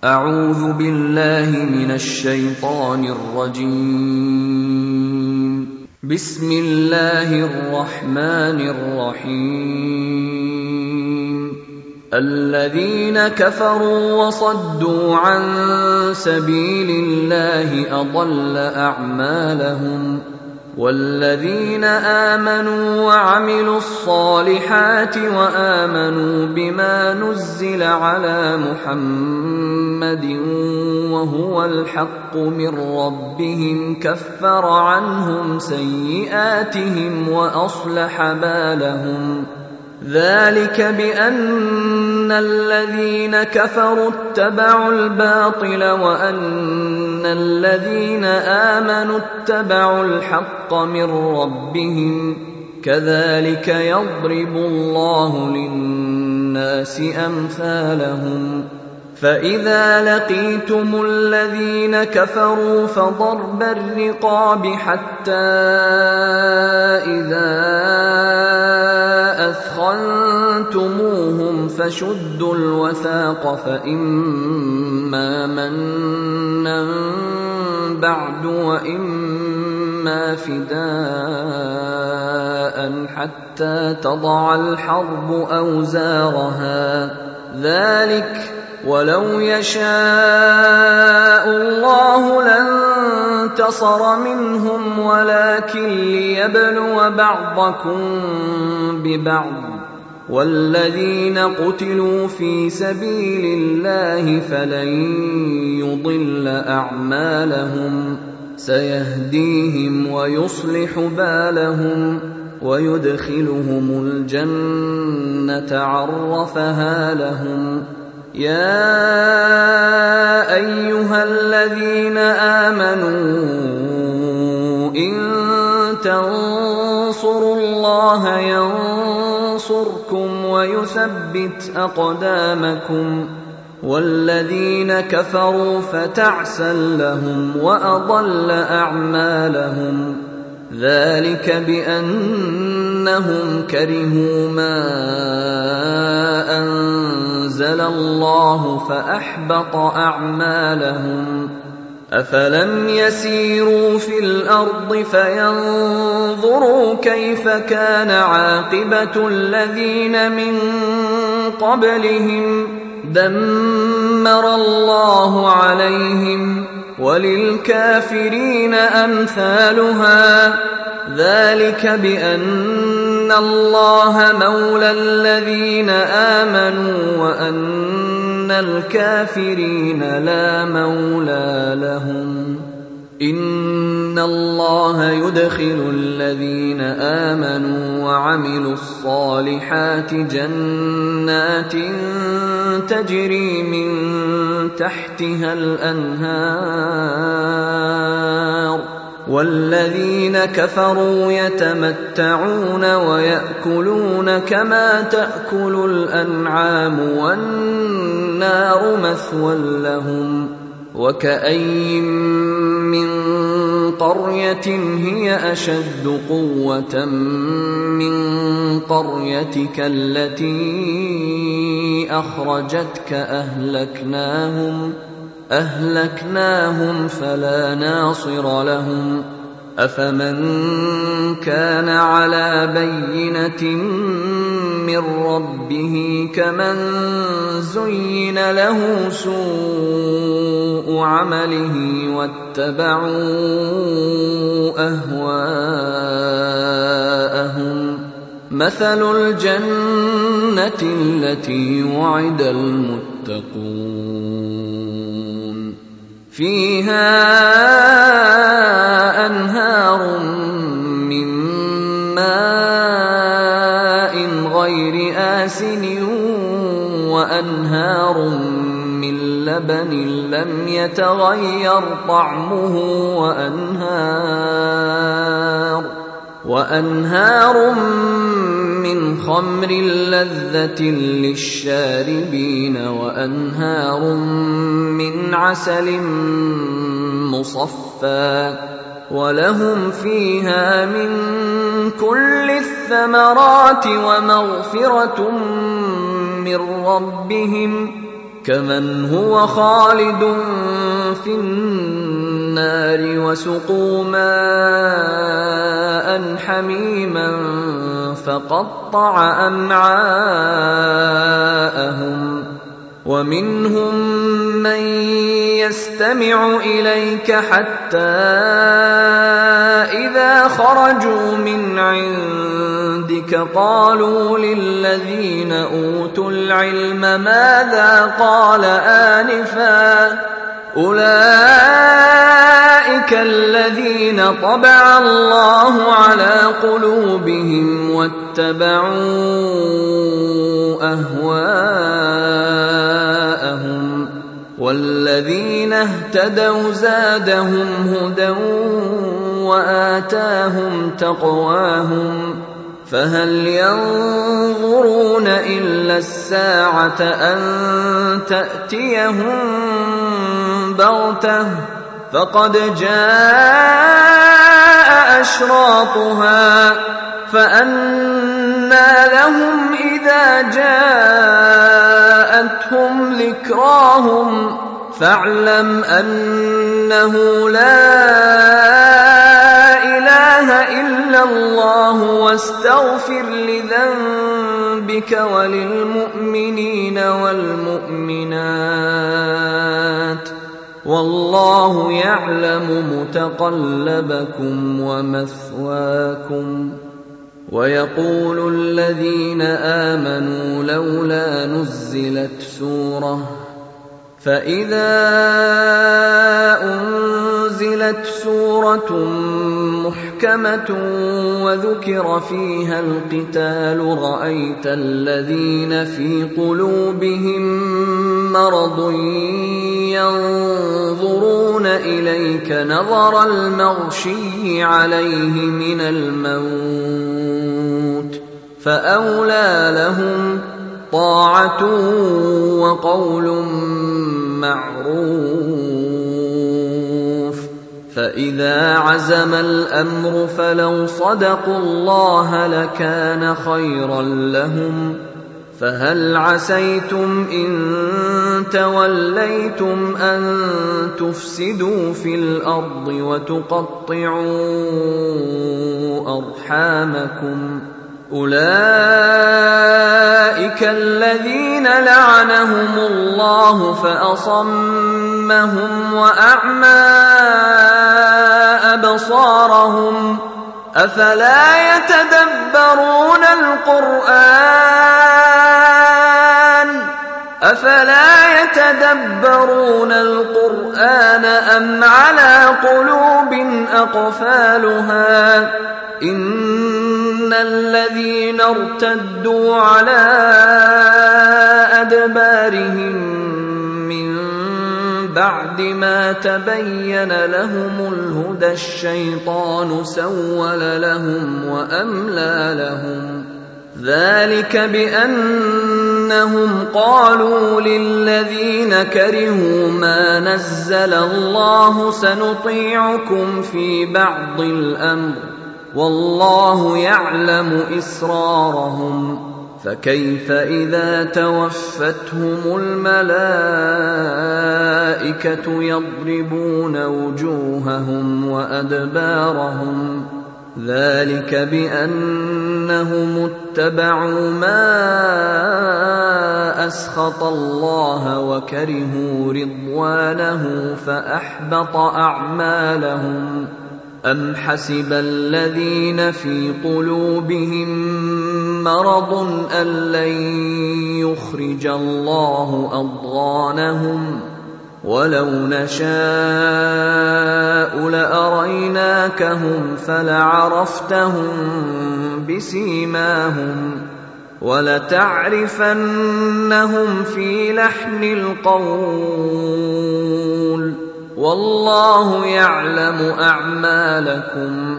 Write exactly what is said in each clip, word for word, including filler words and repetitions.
أعوذ بالله من الشيطان الرجيم. بسم الله الرحمن الرحيم. الذين كفروا وصدوا عن سبيل الله أضل أعمالهم، والذين آمنوا وعملوا الصالحات وآمنوا بما نزل على محمد وهو الحق من ربهم كفر عنهم سيئاتهم وأصلح بالهم. ذلك بأن الذين كفروا اتبعوا الباطل وأن الذين آمنوا اتبعوا الحق من ربهم، كذلك يضرب الله للناس أمثالهم. فإذا لقيتم الذين كفروا فضرب الرقاب حتى إذا أثخنتموهم فشدوا الوثاق، فإما منا بعد وإما فداء حتى تضع الحرب أوزارها. ذلك ولو يشاء الله لانتصر منهم ولكن ليبلو بعضكم ببعض، والذين قتلوا في سبيل الله فلن يضل أعمالهم، سيهديهم ويصلح بالهم ويدخلهم الجنة عرفها لهم. يا أيها الذين آمنوا إن تنصروا الله ينصركم ويثبت أقدامكم، والذين كفروا فتعسا لهم وأضل أعمالهم. ذلك بأنهم كرهوا ما أنزل الله فأحبط أعمالهم. أفلم يسيروا في الأرض فينظروا كيف كان عاقبة الذين من قبلهم، دمر الله عليهم وللكافرين أمثالها. ذلك بأن الله مولى الذين آمنوا وأن الكافرين لا مولى لهم. إن الله يدخل الذين آمنوا وعملوا الصالحات جنات تجري من تحتها الأنهار، والذين كفروا يتمتعون ويأكلون كما تأكل الأنعام والنار مثوى لهم. وكأين من قرية هي أشد قوة من قريتك التي أخرجتك أهلكناهم أهلكناهم فلا ناصر لهم. أفمن كان على بينة من ربه كمن زين له سوء عمله واتبعوا أهواءهم. مثل الجنة التي وعد المتقون فيها أنهار من ماء غير آسن وأنهار من لبن لم يتغير طعمه وأنهار وأنهار من خمر لذة للشاربين وأنهار من عسل مصفى ولهم فيها من كل الثمرات ومغفرة من ربهم كمن هو خالد في النار وسقوا ماء حميما فقطع أمعاءهم ومنهم من يستمع إليك حتى إذا خرجوا من عندك قالوا للذين أوتوا العلم ماذا قال آنفا أولئك الذين طبع الله على قلوبهم واتبعوا أهواءهم والذين اهتدوا زادهم هدى وآتاهم تقواهم فهل ينظرون إلا الساعة أن تأتيهم بغتة فقد جاء أشراطها فأنى لهم إذا جاءتهم ذكراهم فاعلم أنه لا إله إلا الله واستغفر لذنبك وللمؤمنين والمؤمنات والله يعلم متقلبكم ومثواكم ويقول الذين آمنوا لولا نزلت سورة فإذا أنزلت سورة محكمة وذكر فيها القتال رأيت الذين في قلوبهم مرض ينظرون إليك نظر المغشي عليه من الموت فأولى لهم طاعة وقول معروف فإذا عزم الأمر فلو صدقوا الله لكان خيرا لهم فهل عسيتم إن توليتم أن تفسدوا في الأرض وتقطعوا أرحامكم أولئك الذين لعنهم الله فأصمهم وأعمى أبصارهم أفلا يتدبرون القرآن أفلا يتدبرون القرآن أم على قلوب أقفالها إن الذين ارتدوا على أدبارهم من بعد ما تبين لهم الهدى الشيطان سول لهم وأملى لهم ذلك بأنهم قالوا للذين كرهوا ما نزل الله سنطيعكم في بعض الأمر والله يعلم إسرارهم فكيف إذا توفتهم الملائكة يضربون وجوههم وأدبارهم ذلك بأنهم اتبعوا ما أسخط الله وكرهوا رضوانه فأحبط أعمالهم أم حسب الذين في قلوبهم مرض أن لن يخرج الله أضغانهم ولو نشاء لأريناكهم فلعرفتهم بسيماهم ولتعرفنهم في لحن القول والله يعلم أعمالكم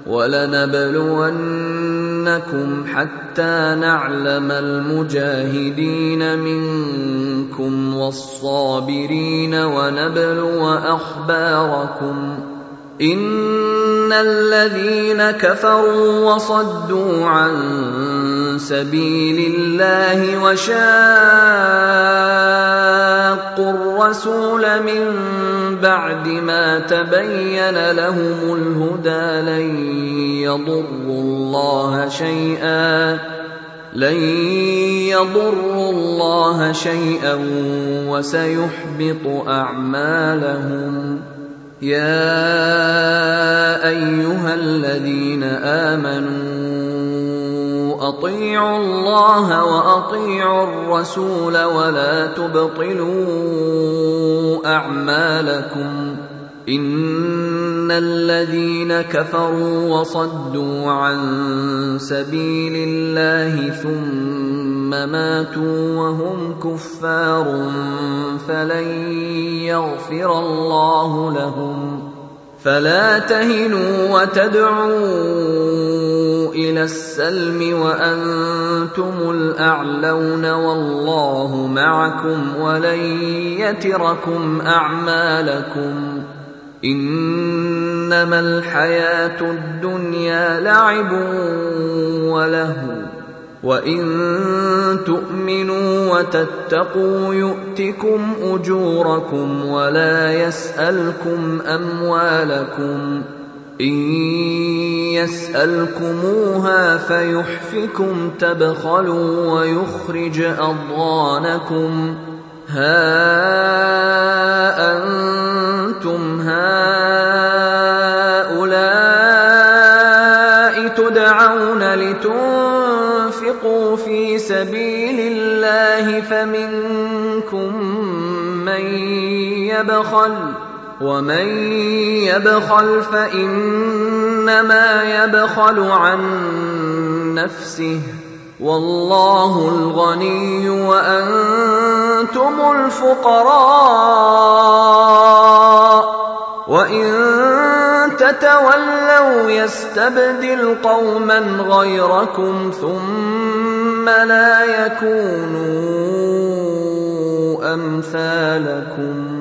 ولنبلونكم حتى نعلم المجاهدين منكم والصابرين ونبلو أخباركم إن الذين كفروا وصدوا عن سبيل الله وشاقوا الرسول من بعد ما تبين لهم الهدى لن يضروا الله شيئا لن يضروا الله شيئا وسيحبط أعمالهم. يا أيها الذين آمنوا أطيعوا الله وأطيعوا الرسول ولا تبطلوا أعمالكم. إن الذين كفروا وصدوا عن سبيل الله ثم ماتوا وهم كفار فلن يغفر الله لهم. فلا تهنوا وتدعوا إلى السلم وأنتم الأعلون والله معكم ولن يتركم أعمالكم. إنما الحياة الدنيا لعب ولهو وإن تؤمنوا وتتقوا يؤتكم أجوركم ولا يسألكم أموالكم. إن يسألكموها فيحفكم تبخلوا ويخرج أضغانكم. ها أنتم هؤلاء تدعون لتنفقوا في سبيل الله فمنكم من يبخل ومن يبخل فإنما يبخل عن نفسه والله الغني وأنتم الفقراء وإن تتولوا يستبدل قوما غيركم ثم لا يكونوا أمثالكم.